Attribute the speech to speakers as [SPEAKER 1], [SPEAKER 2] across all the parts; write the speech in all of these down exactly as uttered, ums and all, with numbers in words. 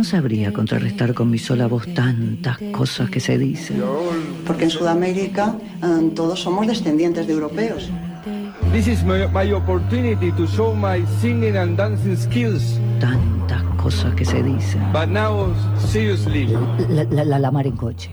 [SPEAKER 1] No sabría contrarrestar con mi sola voz tantas cosas que se dicen.
[SPEAKER 2] Porque en Sudamérica um, todos somos descendientes de europeos.
[SPEAKER 3] This is my, my opportunity to show my singing and dancing skills.
[SPEAKER 1] Tantas cosas que se dicen.
[SPEAKER 3] But now, seriously.
[SPEAKER 1] La, la, la, la mar en coche.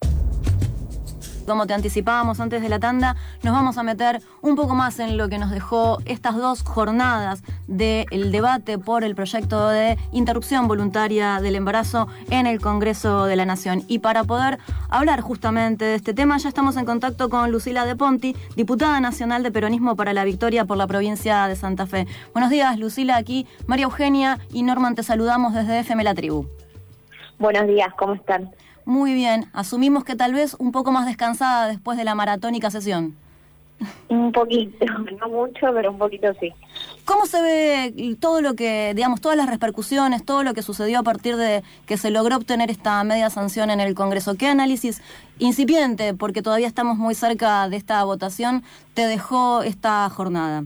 [SPEAKER 4] Como te anticipábamos antes de la tanda, nos vamos a meter un poco más en lo que nos dejó estas dos jornadas del debate por el proyecto de interrupción voluntaria del embarazo en el Congreso de la Nación. Y para poder hablar justamente de este tema, ya estamos en contacto con Lucila De Ponti, diputada nacional de Peronismo para la Victoria por la provincia de Santa Fe. Buenos días, Lucila, aquí María Eugenia y Norman te saludamos desde F M La Tribu.
[SPEAKER 5] Buenos días, ¿cómo están?
[SPEAKER 4] Muy bien, asumimos que tal vez un poco más descansada después de la maratónica sesión.
[SPEAKER 5] Un poquito, no mucho, pero un poquito sí.
[SPEAKER 4] ¿Cómo se ve todo lo que, digamos, todas las repercusiones, todo lo que sucedió a partir de que se logró obtener esta media sanción en el Congreso? ¿Qué análisis incipiente, porque todavía estamos muy cerca de esta votación, te dejó esta jornada?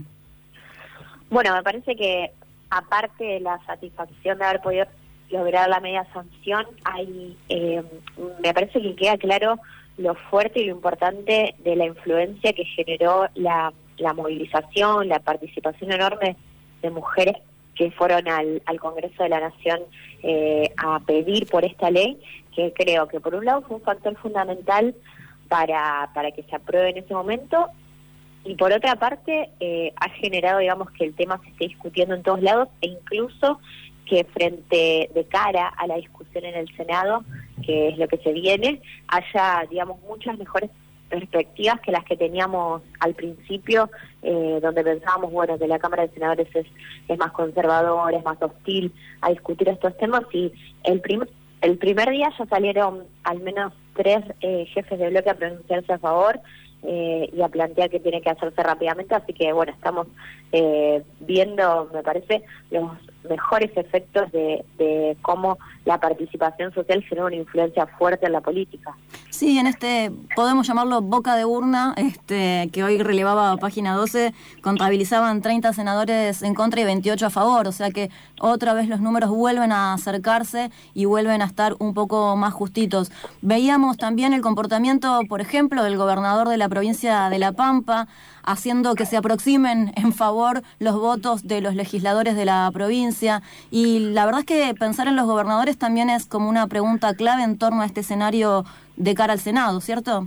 [SPEAKER 5] Bueno, me parece que aparte de la satisfacción de haber podido lograr la media sanción, hay, eh, me parece que queda claro lo fuerte y lo importante de la influencia que generó la, la movilización, la participación enorme de mujeres que fueron al, al Congreso de la Nación eh, a pedir por esta ley, que creo que por un lado fue un factor fundamental para, para que se apruebe en ese momento, y por otra parte eh, ha generado, digamos, que el tema se esté discutiendo en todos lados, e incluso que frente de cara a la discusión en el Senado, que es lo que se viene, haya, digamos, muchas mejores perspectivas que las que teníamos al principio, eh, donde pensábamos, bueno, que la Cámara de Senadores es, es más conservadora, es más hostil a discutir estos temas, y el, prim el primer día ya salieron al menos tres eh, jefes de bloque a pronunciarse a favor, Eh, y a plantear que tiene que hacerse rápidamente, así que bueno, estamos eh, viendo, me parece, los mejores efectos de, de cómo la participación social genera una influencia fuerte en la política.
[SPEAKER 4] Sí, en este, podemos llamarlo boca de urna, este que hoy relevaba Página doce, contabilizaban treinta senadores en contra y veintiocho a favor, o sea que otra vez los números vuelven a acercarse y vuelven a estar un poco más justitos. Veíamos también el comportamiento, por ejemplo, del gobernador de la provincia de La Pampa, haciendo que se aproximen en favor los votos de los legisladores de la provincia, y la verdad es que pensar en los gobernadores también es como una pregunta clave en torno a este escenario de cara al Senado, ¿cierto?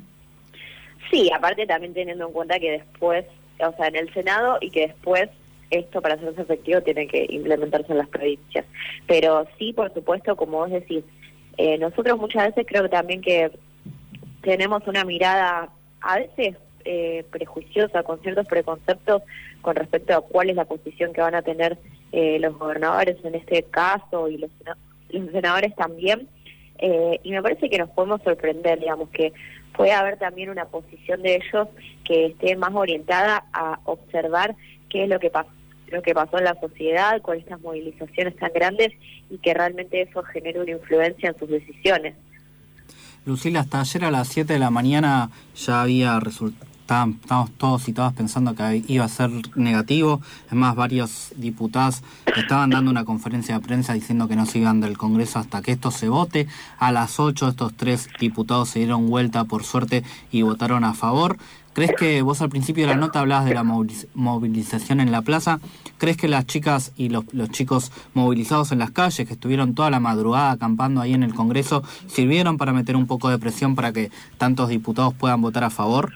[SPEAKER 5] Sí, aparte también teniendo en cuenta que después, o sea, en el Senado, y que después esto para hacerse efectivo tiene que implementarse en las provincias. Pero sí, por supuesto, como vos decís, eh, nosotros muchas veces creo que también que tenemos una mirada a veces eh, prejuiciosa, con ciertos preconceptos con respecto a cuál es la posición que van a tener eh, los gobernadores en este caso, y los, los senadores también, eh, y me parece que nos podemos sorprender, digamos, que puede haber también una posición de ellos que esté más orientada a observar qué es lo que pasó lo que pasó en la sociedad con estas movilizaciones tan grandes, y que realmente eso genere una influencia en sus decisiones.
[SPEAKER 6] Lucila, hasta ayer a las siete de la mañana ya había resultado, estábamos todos y todas pensando que iba a ser negativo. Es más, varios diputados estaban dando una conferencia de prensa diciendo que no se iban del Congreso hasta que esto se vote. A las ocho estos tres diputados se dieron vuelta, por suerte, y votaron a favor. ¿Crees que vos al principio de la nota hablabas de la movilización en la plaza? ¿Crees que las chicas y los, los chicos movilizados en las calles, que estuvieron toda la madrugada acampando ahí en el Congreso, sirvieron para meter un poco de presión para que tantos diputados puedan votar a favor?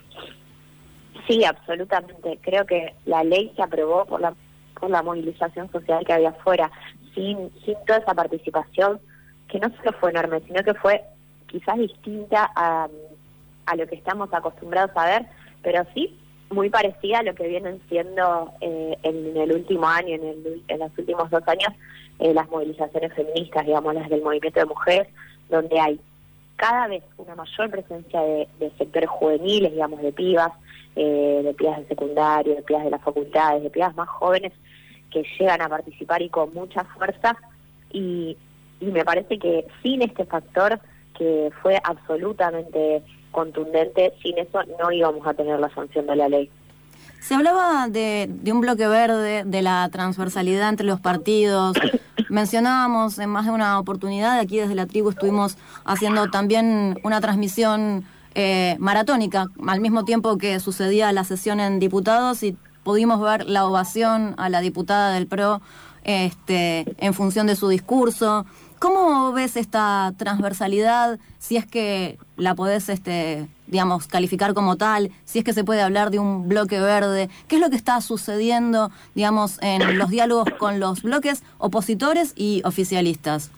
[SPEAKER 5] Sí, absolutamente. Creo que la ley se aprobó por la por la movilización social que había afuera, sin, sin toda esa participación, que no solo fue enorme, sino que fue quizás distinta a, a lo que estamos acostumbrados a ver, pero sí muy parecida a lo que vienen siendo eh, en el último año, en, el, en los últimos dos años, eh, las movilizaciones feministas, digamos, las del movimiento de mujeres, donde hay cada vez una mayor presencia de, de sectores juveniles, digamos, de pibas, eh, de pibas de secundario, de pibas de las facultades, de pibas más jóvenes que llegan a participar y con mucha fuerza, y, y me parece que sin este factor, que fue absolutamente contundente, sin eso no íbamos a tener la sanción de la ley.
[SPEAKER 4] Se hablaba de, de un bloque verde, de la transversalidad entre los partidos. Mencionábamos en más de una oportunidad, aquí desde la tribu estuvimos haciendo también una transmisión eh, maratónica, al mismo tiempo que sucedía la sesión en diputados, y pudimos ver la ovación a la diputada del P R O este, en función de su discurso. ¿Cómo ves esta transversalidad, si es que la podés, este, digamos, calificar como tal, si es que se puede hablar de un bloque verde? ¿Qué es lo que está sucediendo, digamos, en los diálogos con los bloques opositores y oficialistas?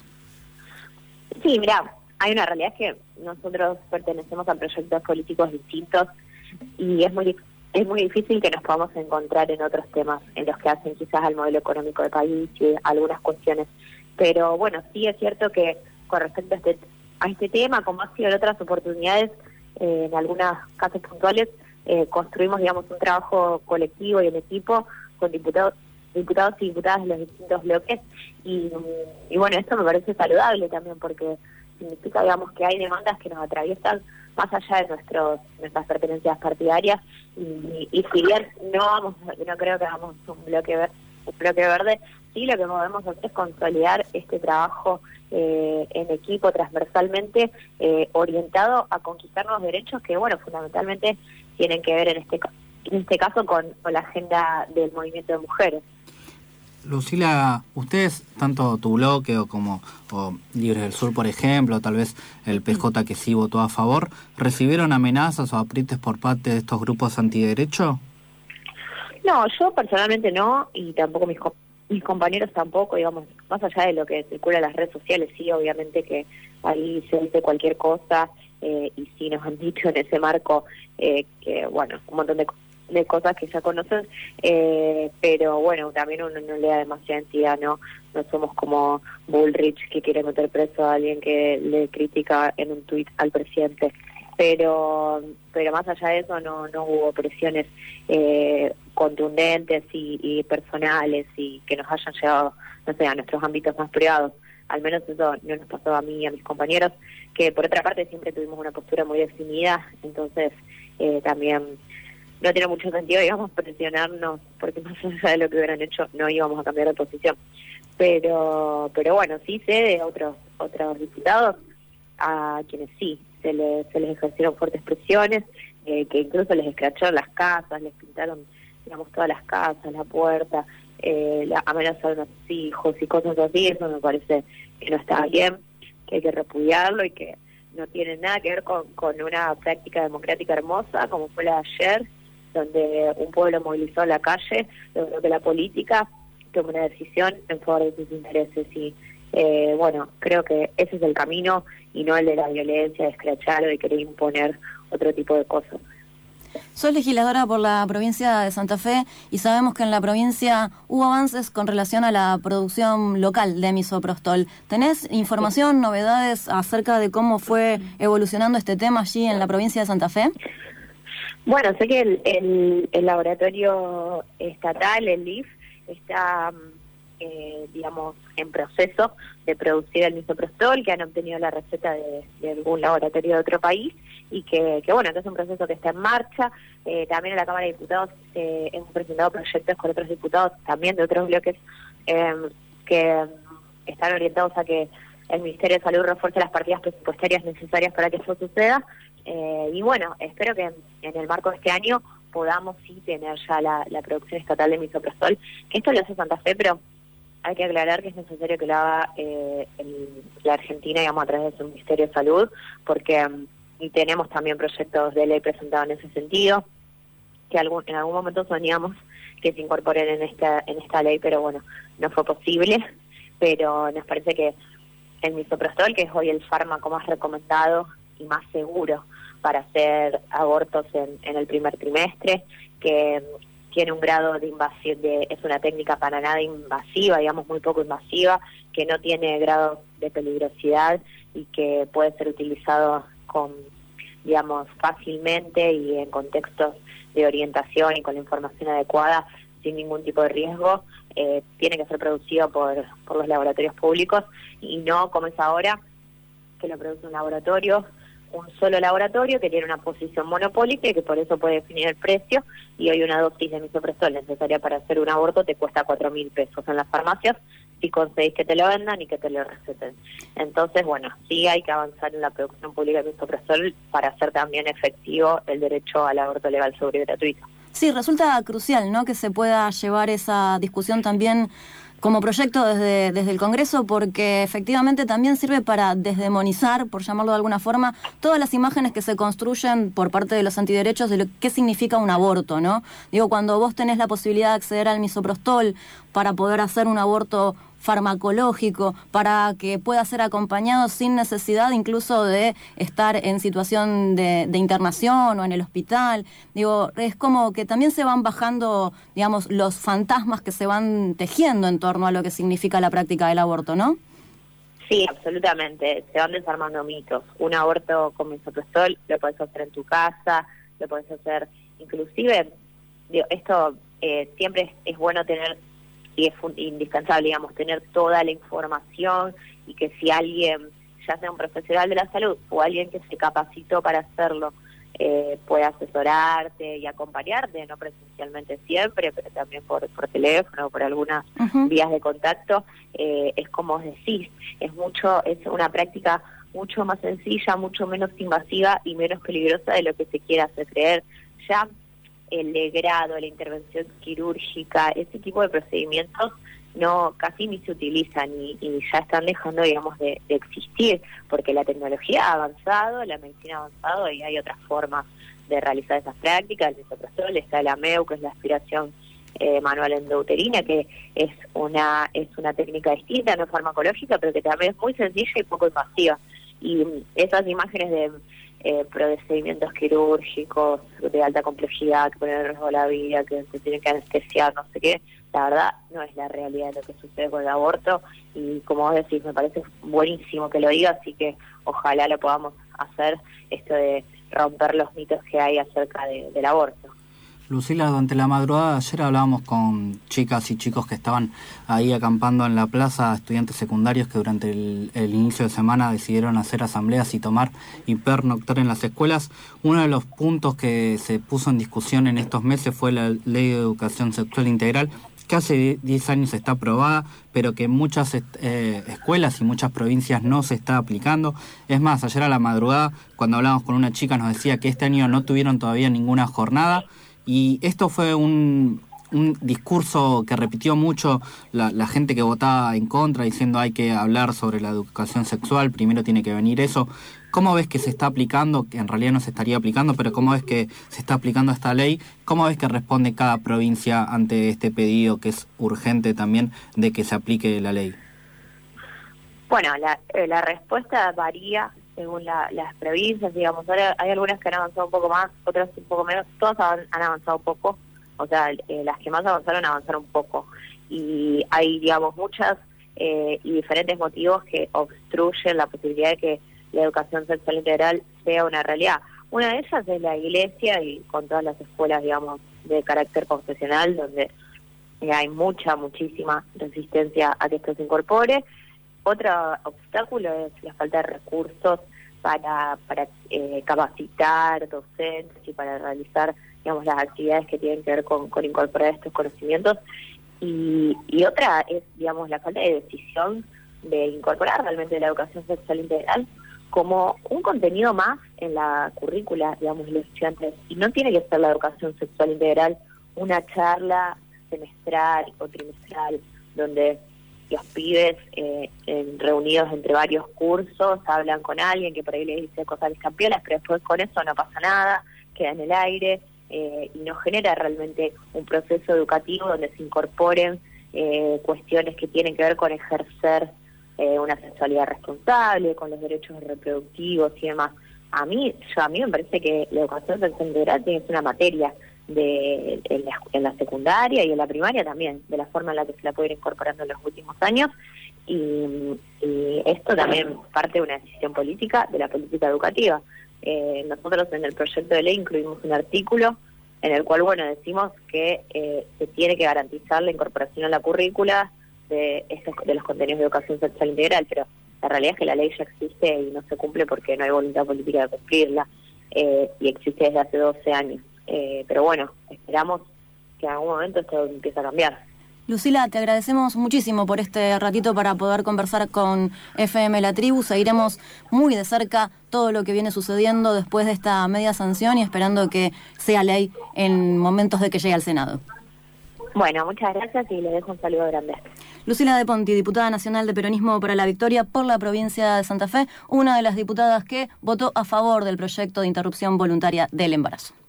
[SPEAKER 5] Sí, mira, hay una realidad que nosotros pertenecemos a proyectos políticos distintos y es muy es muy difícil que nos podamos encontrar en otros temas en los que hacen quizás al modelo económico del país y algunas cuestiones. Pero bueno, sí es cierto que con respecto a este, a este tema, como ha sido en otras oportunidades, eh, en algunos casos puntuales, eh, construimos, digamos, un trabajo colectivo y en equipo con diputados diputados y diputadas de los distintos bloques. Y, y bueno, esto me parece saludable también porque significa, digamos, que hay demandas que nos atraviesan más allá de nuestros nuestras pertenencias partidarias. Y, y si bien no vamos, no creo que hagamos un bloque verde, un bloque verde, sí lo que podemos hacer es consolidar este trabajo eh, en equipo transversalmente eh, orientado a conquistar nuevos derechos que, bueno, fundamentalmente tienen que ver en este en este caso con, con la agenda del movimiento de mujeres.
[SPEAKER 6] Lucila, ustedes, tanto tu bloque o como o Libres del Sur, por ejemplo, tal vez el P J que sí votó a favor, ¿recibieron amenazas o aprietes por parte de estos grupos antiderecho?
[SPEAKER 5] No, yo personalmente no, y tampoco mis mis compañeros tampoco, digamos, más allá de lo que circula en las redes sociales, sí, obviamente que ahí se dice cualquier cosa, eh, y sí nos han dicho en ese marco eh, que, bueno, un montón de, de cosas que ya conocen, eh, pero bueno, también uno no le da demasiada entidad, ¿no? No somos como Bullrich que quiere meter preso a alguien que le critica en un tuit al presidente. Pero pero más allá de eso no no hubo presiones eh, contundentes y, y personales y que nos hayan llegado, no sé, a nuestros ámbitos más privados. Al menos eso no nos pasó a mí y a mis compañeros, que por otra parte siempre tuvimos una postura muy definida, entonces eh, también no tiene mucho sentido, digamos, presionarnos, porque más allá de lo que hubieran hecho no íbamos a cambiar de posición. Pero pero bueno, sí sé de otros otros diputados a quienes sí se les, se les ejercieron fuertes presiones, eh, que incluso les escracharon las casas, les pintaron, digamos, todas las casas, la puerta, eh, la, amenazaron a sus hijos y cosas así. Eso me parece que no está bien, que hay que repudiarlo y que no tiene nada que ver con, con una práctica democrática hermosa como fue la de ayer, donde un pueblo movilizó a la calle, logró que la política tome una decisión en favor de sus intereses. Y Eh, bueno, creo que ese es el camino y no el de la violencia, de escrachar o de querer imponer otro tipo de cosas.
[SPEAKER 4] Sos legisladora por la provincia de Santa Fe y sabemos que en la provincia hubo avances con relación a la producción local de misoprostol. ¿Tenés información, sí, novedades acerca de cómo fue evolucionando este tema allí en la provincia de Santa Fe?
[SPEAKER 5] Bueno, sé que el, el, el laboratorio estatal, el L I F, está... Eh, digamos, en proceso de producir el misoprostol, que han obtenido la receta de, de algún laboratorio de otro país, y que, que bueno, que es un proceso que está en marcha. Eh, también en la Cámara de Diputados eh, hemos presentado proyectos con otros diputados, también de otros bloques, eh, que están orientados a que el Ministerio de Salud refuerce las partidas presupuestarias necesarias para que eso suceda. Eh, y bueno, espero que en, en el marco de este año podamos sí tener ya la, la producción estatal de misoprostol, que esto lo hace Santa Fe, pero hay que aclarar que es necesario que lo haga eh, el, la Argentina, digamos, a través de su Ministerio de Salud, porque um, y tenemos también proyectos de ley presentados en ese sentido, que algún, en algún momento soñamos que se incorporen en esta en esta ley, pero bueno, no fue posible. Pero nos parece que el misoprostol, que es hoy el fármaco más recomendado y más seguro para hacer abortos en, en el primer trimestre, que tiene un grado de invasión, de, es una técnica para nada invasiva, digamos muy poco invasiva, que no tiene grado de peligrosidad y que puede ser utilizado con, digamos, fácilmente y en contextos de orientación y con la información adecuada, sin ningún tipo de riesgo. Eh, tiene que ser producido por, por los laboratorios públicos y no como es ahora, que lo produce un laboratorio un solo laboratorio que tiene una posición monopólica y que por eso puede definir el precio, y hoy una dosis de misoprostol necesaria para hacer un aborto te cuesta cuatro mil pesos en las farmacias si conseguís que te lo vendan y que te lo receten. Entonces, bueno, sí hay que avanzar en la producción pública de misoprostol para hacer también efectivo el derecho al aborto legal, seguro y gratuito.
[SPEAKER 4] Sí, resulta crucial, ¿no?, que se pueda llevar esa discusión también como proyecto desde, desde el Congreso, porque efectivamente también sirve para desdemonizar, por llamarlo de alguna forma, todas las imágenes que se construyen por parte de los antiderechos de lo que significa un aborto, ¿no? Digo, cuando vos tenés la posibilidad de acceder al misoprostol para poder hacer un aborto farmacológico, para que pueda ser acompañado sin necesidad incluso de estar en situación de, de internación o en el hospital. Digo, es como que también se van bajando, digamos, los fantasmas que se van tejiendo en torno a lo que significa la práctica del aborto, ¿no?
[SPEAKER 5] Sí, absolutamente. Se van desarmando mitos. Un aborto con misoprostol lo podés hacer en tu casa, lo podés hacer inclusive, digo, esto eh, siempre es, es bueno tener, y es indispensable, digamos, tener toda la información, y que si alguien, ya sea un profesional de la salud o alguien que se capacitó para hacerlo, eh, puede asesorarte y acompañarte, no presencialmente siempre, pero también por, por teléfono o por algunas uh-huh. vías de contacto, eh, es como os decís, es mucho, es una práctica mucho más sencilla, mucho menos invasiva y menos peligrosa de lo que se quiera hacer creer. Ya el legrado, la intervención quirúrgica, ese tipo de procedimientos no casi ni se utilizan y, y ya están dejando, digamos, de, de existir, porque la tecnología ha avanzado, la medicina ha avanzado y hay otras formas de realizar esas prácticas. El misoprostol, está la M E U, que es la aspiración eh, manual endouterina, que es una es una técnica distinta, no farmacológica, pero que también es muy sencilla y poco invasiva. Y esas imágenes de Eh, procedimientos quirúrgicos de alta complejidad que ponen en riesgo la vida, que se tienen que anestesiar, no sé qué, la verdad no es la realidad de lo que sucede con el aborto, y como vos decís, me parece buenísimo que lo diga, así que ojalá lo podamos hacer, esto de romper los mitos que hay acerca de, del aborto.
[SPEAKER 6] Lucila, durante la madrugada de ayer hablábamos con chicas y chicos que estaban ahí acampando en la plaza, estudiantes secundarios que durante el, el inicio de semana decidieron hacer asambleas y tomar y pernoctar en las escuelas. Uno de los puntos que se puso en discusión en estos meses fue la Ley de Educación Sexual Integral, que hace diez años está aprobada, pero que en muchas eh, escuelas y muchas provincias no se está aplicando. Es más, ayer a la madrugada, cuando hablábamos con una chica, nos decía que este año no tuvieron todavía ninguna jornada. Y esto fue un, un discurso que repitió mucho la, la gente que votaba en contra, diciendo hay que hablar sobre la educación sexual, primero tiene que venir eso. ¿Cómo ves que se está aplicando? Que en realidad no se estaría aplicando, pero ¿cómo ves que se está aplicando esta ley? ¿Cómo ves que responde cada provincia ante este pedido que es urgente también de que se aplique la ley?
[SPEAKER 5] Bueno, la, eh, la respuesta varía según la, las provincias, digamos. Ahora hay algunas que han avanzado un poco más, otras un poco menos, todas han, han avanzado poco, o sea, eh, las que más avanzaron avanzaron poco, y hay, digamos, muchas eh, y diferentes motivos que obstruyen la posibilidad de que la educación sexual integral sea una realidad. Una de ellas es la Iglesia, y con todas las escuelas, digamos, de carácter confesional, donde eh, hay mucha, muchísima resistencia a que esto se incorpore. Otro obstáculo es la falta de recursos para, para eh, capacitar docentes y para realizar, digamos, las actividades que tienen que ver con, con incorporar estos conocimientos. Y, y otra es, digamos, la falta de decisión de incorporar realmente la educación sexual integral como un contenido más en la currícula, digamos, de los estudiantes. Y no tiene que ser la educación sexual integral una charla semestral o trimestral donde los pibes eh, en, reunidos entre varios cursos hablan con alguien que por ahí les dice cosas campeonas, pero después con eso no pasa nada, queda en el aire eh, y no genera realmente un proceso educativo donde se incorporen eh, cuestiones que tienen que ver con ejercer eh, una sexualidad responsable, con los derechos reproductivos y demás. A mí, yo, a mí me parece que la educación sexual integral tiene que ser una materia de en la, en la secundaria y en la primaria también, de la forma en la que se la puede ir incorporando en los últimos años, y, y esto también parte de una decisión política, de la política educativa. Eh, nosotros en el proyecto de ley incluimos un artículo en el cual, bueno, decimos que eh, se tiene que garantizar la incorporación a la currícula de, estos, de los contenidos de educación sexual integral, pero La realidad es que la ley ya existe y no se cumple porque no hay voluntad política de cumplirla, eh, y existe desde hace doce años. Eh, pero bueno, esperamos que en algún momento esto empiece a cambiar.
[SPEAKER 4] Lucila, te agradecemos muchísimo por este ratito para poder conversar con F M La Tribu. Seguiremos muy de cerca todo lo que viene sucediendo después de esta media sanción y esperando que sea ley en momentos de que llegue al Senado.
[SPEAKER 5] Bueno, muchas gracias y les dejo un saludo grande.
[SPEAKER 4] Lucila De Ponti, diputada nacional de Peronismo para la Victoria por la provincia de Santa Fe, una de las diputadas que votó a favor del proyecto de interrupción voluntaria del embarazo.